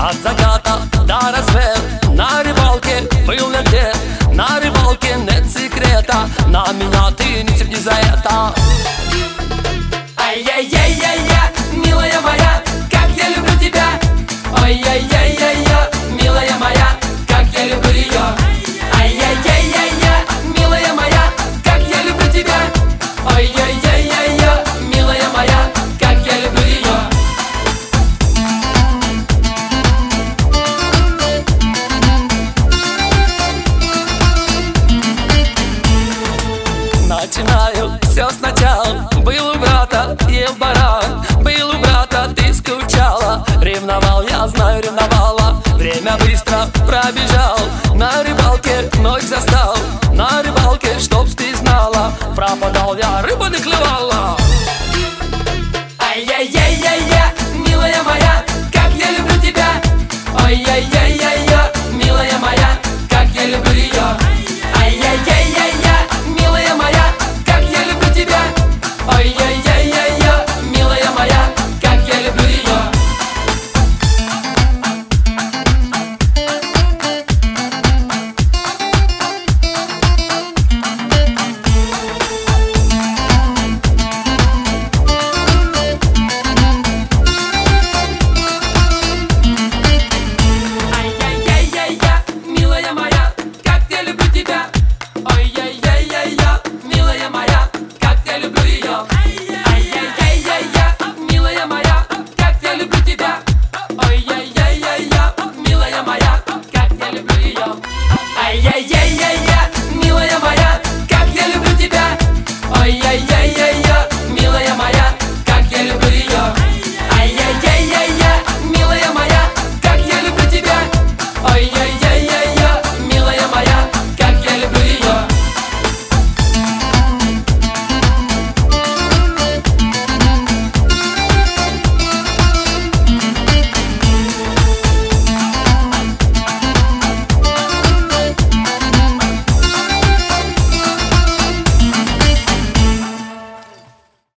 от заката до рассвета. На рыбалке был я где? На рыбалке нет секрета. На меня ты не серди за это. Ай-яй-яй-яй-я, милая моя, как я люблю тебя. Ай-яй-яй-яй-я, милая моя, как я люблю ее. Ай-яй-яй-яй-я, милая моя, как я люблю тебя. Ай-яй-яй-яй-я, милая моя, как я люблю ее. Начинаю все сначала. Был у брата, ел баран. Был у брата, ты скучала. Ревновал, я знаю, ревновала. Время быстро пробежал. На рыбалке ночь застал. На рыбалке, чтоб ты знала, пропадал я